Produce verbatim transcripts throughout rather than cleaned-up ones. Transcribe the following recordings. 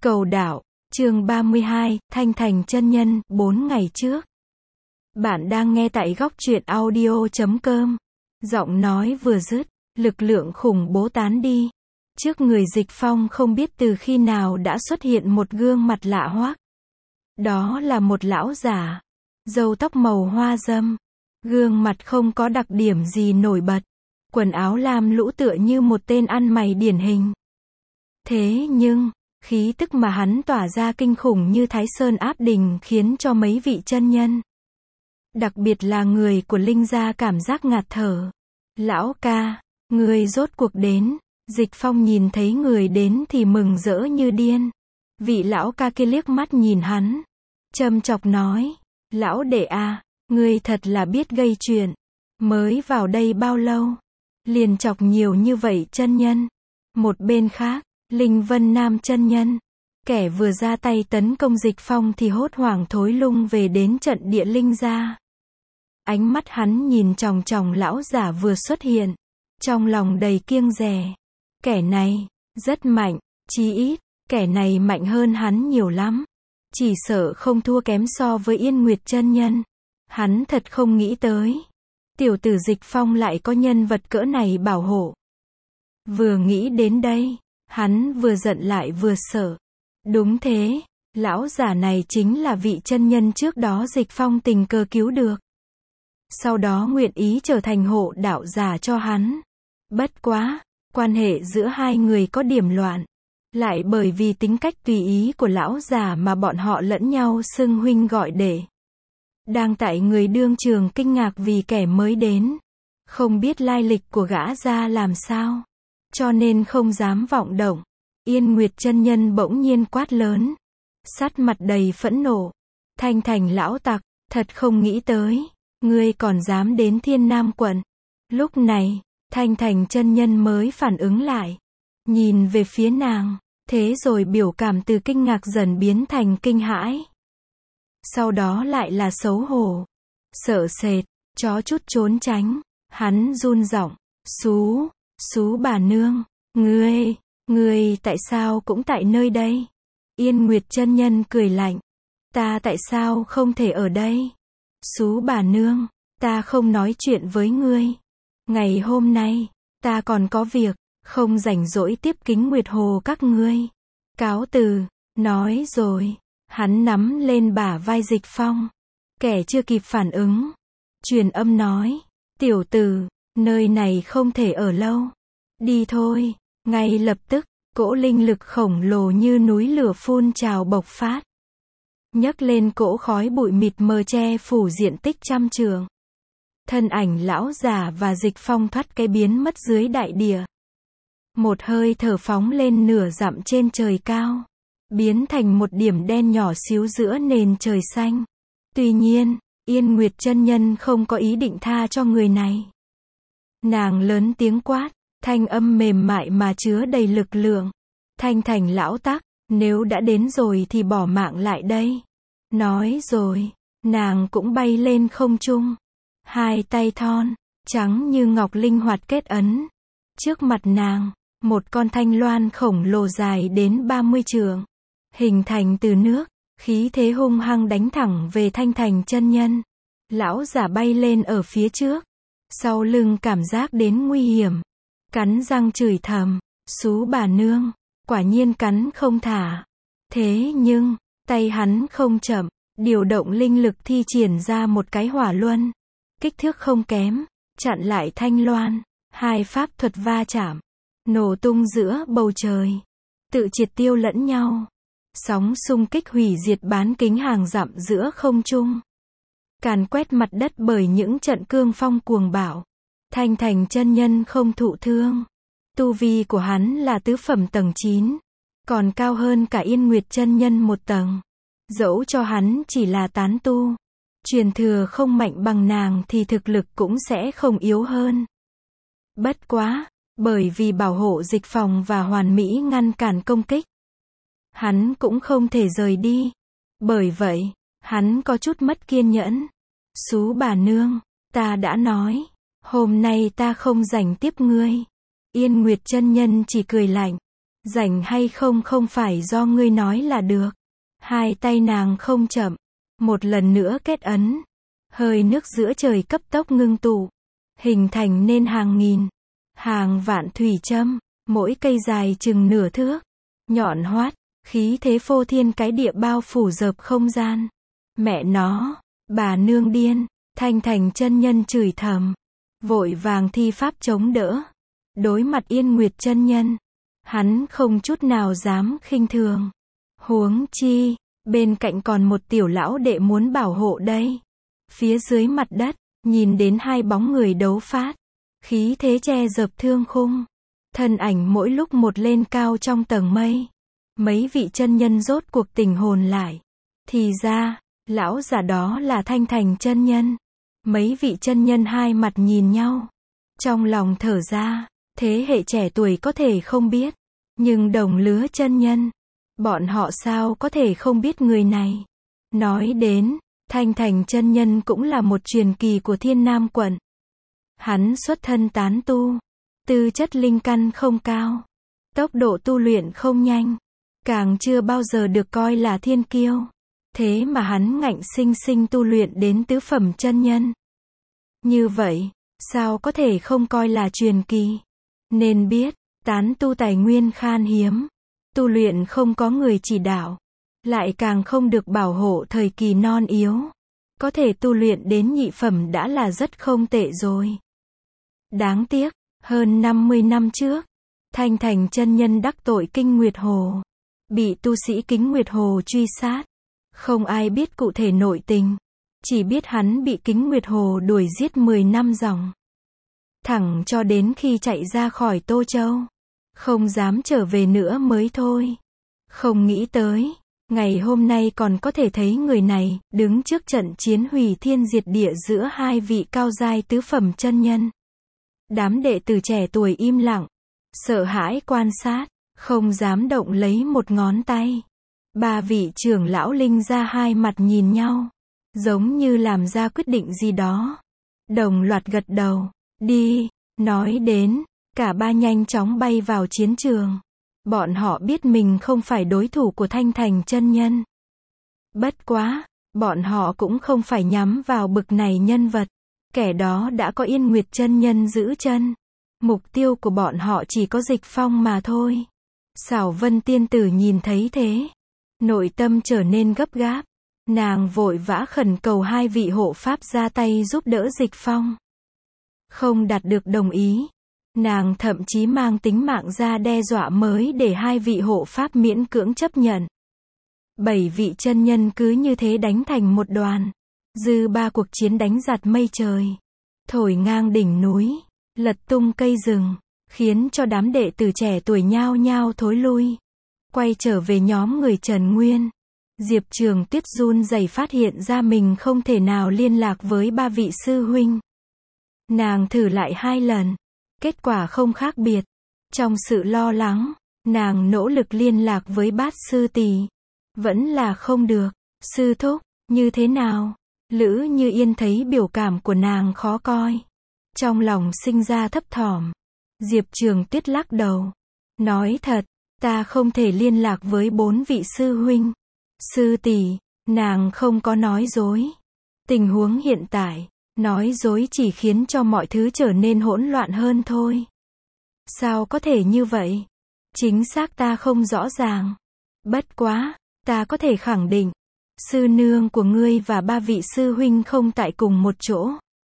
Cầu đạo, chương ba mươi hai, Thanh Thành chân nhân, bốn ngày trước. Bạn đang nghe tại góc truyện audio chấm com. Giọng nói vừa dứt, lực lượng khủng bố tán đi. Trước người Dịch Phong không biết từ khi nào đã xuất hiện một gương mặt lạ hoắc. Đó là một lão giả, râu tóc màu hoa râm. Gương mặt không có đặc điểm gì nổi bật. Quần áo lam lũ tựa như một tên ăn mày điển hình. Thế nhưng, khí tức mà hắn tỏa ra kinh khủng như Thái Sơn áp đỉnh khiến cho mấy vị chân nhân, đặc biệt là người của Linh gia cảm giác ngạt thở. Lão ca, người rốt cuộc đến. Dịch Phong nhìn thấy người đến thì mừng rỡ như điên. Vị lão ca kia liếc mắt nhìn hắn, châm chọc nói, lão đệ à, ngươi thật là biết gây chuyện. Mới vào đây bao lâu, liền chọc nhiều như vậy chân nhân. Một bên khác, Linh Vân Nam chân nhân, kẻ vừa ra tay tấn công Dịch Phong thì hốt hoảng thối lung về đến trận địa Linh gia. Ánh mắt hắn nhìn chòng chòng lão giả vừa xuất hiện, trong lòng đầy kiêng dè. Kẻ này, rất mạnh, chí ít, kẻ này mạnh hơn hắn nhiều lắm. Chỉ sợ không thua kém so với Yên Nguyệt chân nhân. Hắn thật không nghĩ tới. Tiểu tử Dịch Phong lại có nhân vật cỡ này bảo hộ. Vừa nghĩ đến đây, hắn vừa giận lại vừa sợ. Đúng thế, lão giả này chính là vị chân nhân trước đó Dịch Phong tình cờ cứu được. Sau đó nguyện ý trở thành hộ đạo giả cho hắn. Bất quá, quan hệ giữa hai người có điểm loạn. Lại bởi vì tính cách tùy ý của lão già mà bọn họ lẫn nhau xưng huynh gọi đệ. Đang tại người đương trường kinh ngạc vì kẻ mới đến, không biết lai lịch của gã ra làm sao, cho nên không dám vọng động. Yên Nguyệt chân nhân bỗng nhiên quát lớn, sát mặt đầy phẫn nộ, Thanh Thành lão tặc, thật không nghĩ tới, ngươi còn dám đến Thiên Nam quận. Lúc này, Thanh Thành chân nhân mới phản ứng lại, nhìn về phía nàng, thế rồi biểu cảm từ kinh ngạc dần biến thành kinh hãi. Sau đó lại là xấu hổ, sợ sệt, chó chút trốn tránh. Hắn run giọng, xú, xú bà nương, ngươi, ngươi tại sao cũng tại nơi đây? Yên Nguyệt chân nhân cười lạnh, ta tại sao không thể ở đây? Xú bà nương, ta không nói chuyện với ngươi. Ngày hôm nay, ta còn có việc, không rảnh rỗi tiếp kính Nguyệt Hồ các ngươi. Cáo từ, nói rồi. Hắn nắm lên bả vai Dịch Phong. Kẻ chưa kịp phản ứng, truyền âm nói, tiểu tử, nơi này không thể ở lâu. Đi thôi. Ngay lập tức, cỗ linh lực khổng lồ như núi lửa phun trào bộc phát. Nhấc lên cỗ khói bụi mịt mờ che phủ diện tích trăm trường. Thân ảnh lão già và Dịch Phong thoát cái biến mất dưới đại địa. Một hơi thở phóng lên nửa dặm trên trời cao, biến thành một điểm đen nhỏ xíu giữa nền trời xanh. Tuy nhiên, Yên Nguyệt chân nhân không có ý định tha cho người này. Nàng lớn tiếng quát, thanh âm mềm mại mà chứa đầy lực lượng. Thanh Thành lão tắc, nếu đã đến rồi thì bỏ mạng lại đây. Nói rồi, nàng cũng bay lên không trung. Hai tay thon, trắng như ngọc linh hoạt kết ấn. Trước mặt nàng, một con thanh loan khổng lồ dài đến ba mươi trượng. Hình thành từ nước, khí thế hung hăng đánh thẳng về Thanh Thành chân nhân. Lão giả bay lên ở phía trước, sau lưng cảm giác đến nguy hiểm, cắn răng chửi thầm, xú bà nương, quả nhiên cắn không thả. Thế nhưng, tay hắn không chậm, điều động linh lực thi triển ra một cái hỏa luân, kích thước không kém, chặn lại thanh loan. Hai pháp thuật va chạm, nổ tung giữa bầu trời, tự triệt tiêu lẫn nhau. Sóng xung kích hủy diệt bán kính hàng dặm giữa không trung, càn quét mặt đất bởi những trận cương phong cuồng bạo. Thanh Thành chân nhân không thụ thương. Tu vi của hắn là tứ phẩm tầng chín, còn cao hơn cả Yên Nguyệt chân nhân một tầng. Dẫu cho hắn chỉ là tán tu, truyền thừa không mạnh bằng nàng thì thực lực cũng sẽ không yếu hơn. Bất quá, bởi vì bảo hộ Dịch Phòng và Hoàn Mỹ ngăn cản công kích, hắn cũng không thể rời đi. Bởi vậy, hắn có chút mất kiên nhẫn. Xú bà nương, ta đã nói, hôm nay ta không rảnh tiếp ngươi. Yên Nguyệt chân nhân chỉ cười lạnh, Rảnh hay không không phải do ngươi nói là được. Hai tay nàng không chậm. Một lần nữa kết ấn. Hơi nước giữa trời cấp tốc ngưng tụ. Hình thành nên hàng nghìn, hàng vạn thủy châm. Mỗi cây dài chừng nửa thước. Nhọn hoắt, khí thế phô thiên cái địa bao phủ dợp không gian. Mẹ nó, bà nương điên. Thanh Thành chân nhân chửi thầm. Vội vàng thi pháp chống đỡ. Đối mặt Yên Nguyệt chân nhân. Hắn không chút nào dám khinh thường. Huống chi, bên cạnh còn một tiểu lão đệ muốn bảo hộ đây. Phía dưới mặt đất, nhìn đến hai bóng người đấu phát. Khí thế che dợp thương khung. Thân ảnh mỗi lúc một lên cao trong tầng mây. Mấy vị chân nhân rốt cuộc tỉnh hồn lại. Thì ra, lão giả đó là Thanh Thành chân nhân. Mấy vị chân nhân hai mặt nhìn nhau. Trong lòng thở ra, thế hệ trẻ tuổi có thể không biết. Nhưng đồng lứa chân nhân, bọn họ sao có thể không biết người này. Nói đến, Thanh Thành chân nhân cũng là một truyền kỳ của Thiên Nam quận. Hắn xuất thân tán tu, tư chất linh căn không cao, tốc độ tu luyện không nhanh, càng chưa bao giờ được coi là thiên kiêu. Thế mà hắn ngạnh sinh sinh tu luyện đến tứ phẩm chân nhân. Như vậy, sao có thể không coi là truyền kỳ? Nên biết, tán tu tài nguyên khan hiếm, tu luyện không có người chỉ đạo, lại càng không được bảo hộ thời kỳ non yếu. Có thể tu luyện đến nhị phẩm đã là rất không tệ rồi. Đáng tiếc, hơn năm mươi năm trước, Thanh Thành chân nhân đắc tội Kinh Nguyệt Hồ, bị tu sĩ Kính Nguyệt Hồ truy sát. Không ai biết cụ thể nội tình, chỉ biết hắn bị Kính Nguyệt Hồ đuổi giết mười năm dòng. Thẳng cho đến khi chạy ra khỏi Tô Châu, không dám trở về nữa mới thôi. Không nghĩ tới, ngày hôm nay còn có thể thấy người này, đứng trước trận chiến hủy thiên diệt địa giữa hai vị cao giai tứ phẩm chân nhân. Đám đệ tử trẻ tuổi im lặng, sợ hãi quan sát, không dám động lấy một ngón tay. Ba vị trưởng lão linh ra hai mặt nhìn nhau, giống như làm ra quyết định gì đó. Đồng loạt gật đầu, đi, nói đến, cả ba nhanh chóng bay vào chiến trường. Bọn họ biết mình không phải đối thủ của Thanh Thành chân nhân. Bất quá, bọn họ cũng không phải nhắm vào bực này nhân vật. Kẻ đó đã có Yên Nguyệt chân nhân giữ chân. Mục tiêu của bọn họ chỉ có Dịch Phong mà thôi. Xảo Vân tiên tử nhìn thấy thế, nội tâm trở nên gấp gáp. Nàng vội vã khẩn cầu hai vị hộ pháp ra tay giúp đỡ Dịch Phong. Không đạt được đồng ý, nàng thậm chí mang tính mạng ra đe dọa mới để hai vị hộ pháp miễn cưỡng chấp nhận. Bảy vị chân nhân cứ như thế đánh thành một đoàn. Dư ba cuộc chiến đánh giặt mây trời, thổi ngang đỉnh núi, lật tung cây rừng, khiến cho đám đệ tử trẻ tuổi nhao nhao thối lui. Quay trở về nhóm người Trần Nguyên. Diệp Trường Tuyết run rẩy phát hiện ra mình không thể nào liên lạc với ba vị sư huynh. Nàng thử lại hai lần, kết quả không khác biệt. Trong sự lo lắng, nàng nỗ lực liên lạc với Bát sư tỷ, vẫn là không được. Sư thúc, như thế nào? Lữ Như Yên thấy biểu cảm của nàng khó coi, trong lòng sinh ra thấp thỏm. Diệp Trường Tuyết lắc đầu, nói thật, ta không thể liên lạc với bốn vị sư huynh. Sư tỷ, nàng không có nói dối. Tình huống hiện tại, nói dối chỉ khiến cho mọi thứ trở nên hỗn loạn hơn thôi. Sao có thể như vậy? Chính xác ta không rõ ràng. Bất quá, ta có thể khẳng định, sư nương của ngươi và ba vị sư huynh không tại cùng một chỗ.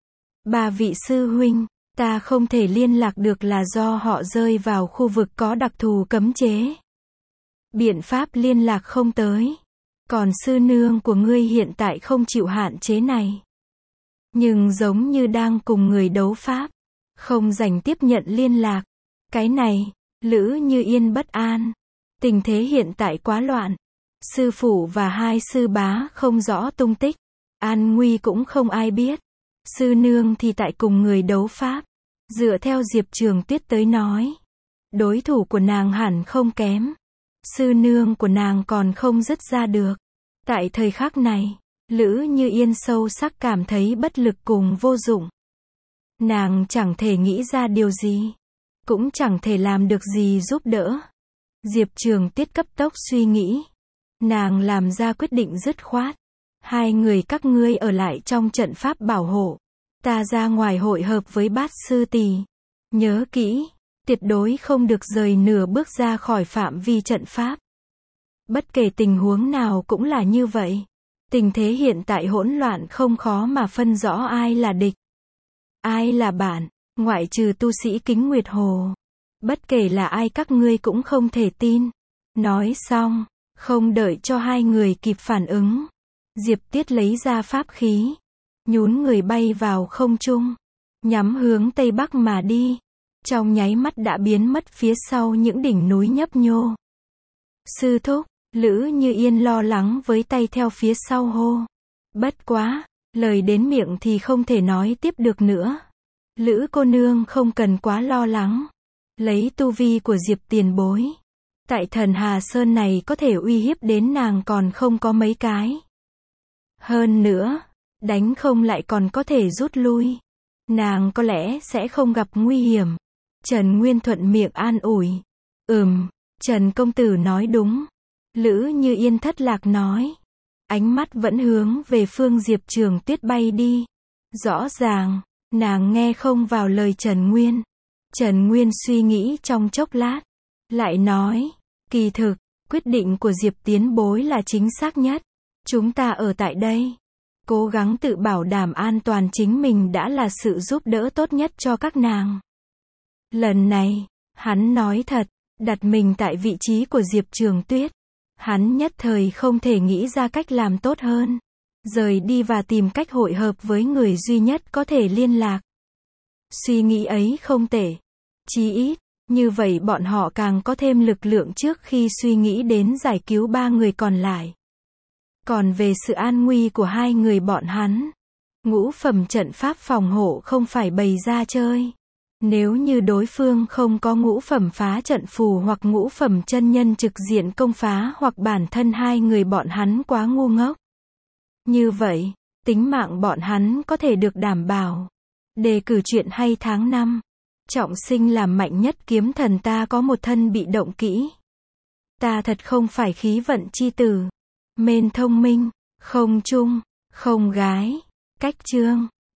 Ba vị sư huynh, ta không thể liên lạc được là do họ rơi vào khu vực có đặc thù cấm chế. Biện pháp liên lạc không tới. Còn sư nương của ngươi hiện tại không chịu hạn chế này, nhưng giống như đang cùng người đấu pháp, không rảnh tiếp nhận liên lạc. Cái này, Lữ Như Yên bất an. Tình thế hiện tại quá loạn. Sư phụ và hai sư bá không rõ tung tích. An nguy cũng không ai biết. Sư nương thì tại cùng người đấu pháp. Dựa theo Diệp Trường Tuyết tới nói, đối thủ của nàng hẳn không kém. Sư nương của nàng còn không dứt ra được. Tại thời khắc này, Lữ Như Yên sâu sắc cảm thấy bất lực cùng vô dụng. Nàng chẳng thể nghĩ ra điều gì, cũng chẳng thể làm được gì giúp đỡ. Diệp Trường Tuyết cấp tốc suy nghĩ. Nàng làm ra quyết định dứt khoát. Hai người các ngươi ở lại trong trận pháp bảo hộ. Ta ra ngoài hội hợp với Bát Sư Tỷ. Nhớ kỹ, tuyệt đối không được rời nửa bước ra khỏi phạm vi trận pháp. Bất kể tình huống nào cũng là như vậy. Tình thế hiện tại hỗn loạn không khó mà phân rõ ai là địch, ai là bạn, ngoại trừ tu sĩ Kính Nguyệt Hồ. Bất kể là ai các ngươi cũng không thể tin. Nói xong, không đợi cho hai người kịp phản ứng, Diệp Tiết lấy ra pháp khí, nhún người bay vào không trung, nhắm hướng tây bắc mà đi. Trong nháy mắt đã biến mất phía sau những đỉnh núi nhấp nhô. Sư thúc, Lữ Như Yên lo lắng với tay theo phía sau hô. Bất quá, lời đến miệng thì không thể nói tiếp được nữa. Lữ cô nương không cần quá lo lắng. Lấy tu vi của Diệp tiền bối, tại Thần Hà Sơn này có thể uy hiếp đến nàng còn không có mấy cái. Hơn nữa, đánh không lại còn có thể rút lui. Nàng có lẽ sẽ không gặp nguy hiểm. Trần Nguyên thuận miệng an ủi. Ừm, Trần công tử nói đúng. Lữ Như Yên thất lạc nói. Ánh mắt vẫn hướng về phương Diệp Trường Tuyết bay đi. Rõ ràng, nàng nghe không vào lời Trần Nguyên. Trần Nguyên suy nghĩ trong chốc lát, lại nói, kỳ thực, quyết định của Diệp tiền bối là chính xác nhất. Chúng ta ở tại đây, cố gắng tự bảo đảm an toàn chính mình đã là sự giúp đỡ tốt nhất cho các nàng. Lần này, hắn nói thật, đặt mình tại vị trí của Diệp Trường Tuyết. Hắn nhất thời không thể nghĩ ra cách làm tốt hơn. Rời đi và tìm cách hội hợp với người duy nhất có thể liên lạc. Suy nghĩ ấy không tệ. Chí ít, như vậy bọn họ càng có thêm lực lượng trước khi suy nghĩ đến giải cứu ba người còn lại. Còn về sự an nguy của hai người bọn hắn, ngũ phẩm trận pháp phòng hộ không phải bày ra chơi. Nếu như đối phương không có ngũ phẩm phá trận phù hoặc ngũ phẩm chân nhân trực diện công phá hoặc bản thân hai người bọn hắn quá ngu ngốc. Như vậy, tính mạng bọn hắn có thể được đảm bảo. Đề cử chuyện hay tháng năm. Trọng sinh làm mạnh nhất kiếm thần ta có một thân bị động kỹ. Ta thật không phải khí vận chi tử. Mên thông minh, không trung, không gái. Cách chương.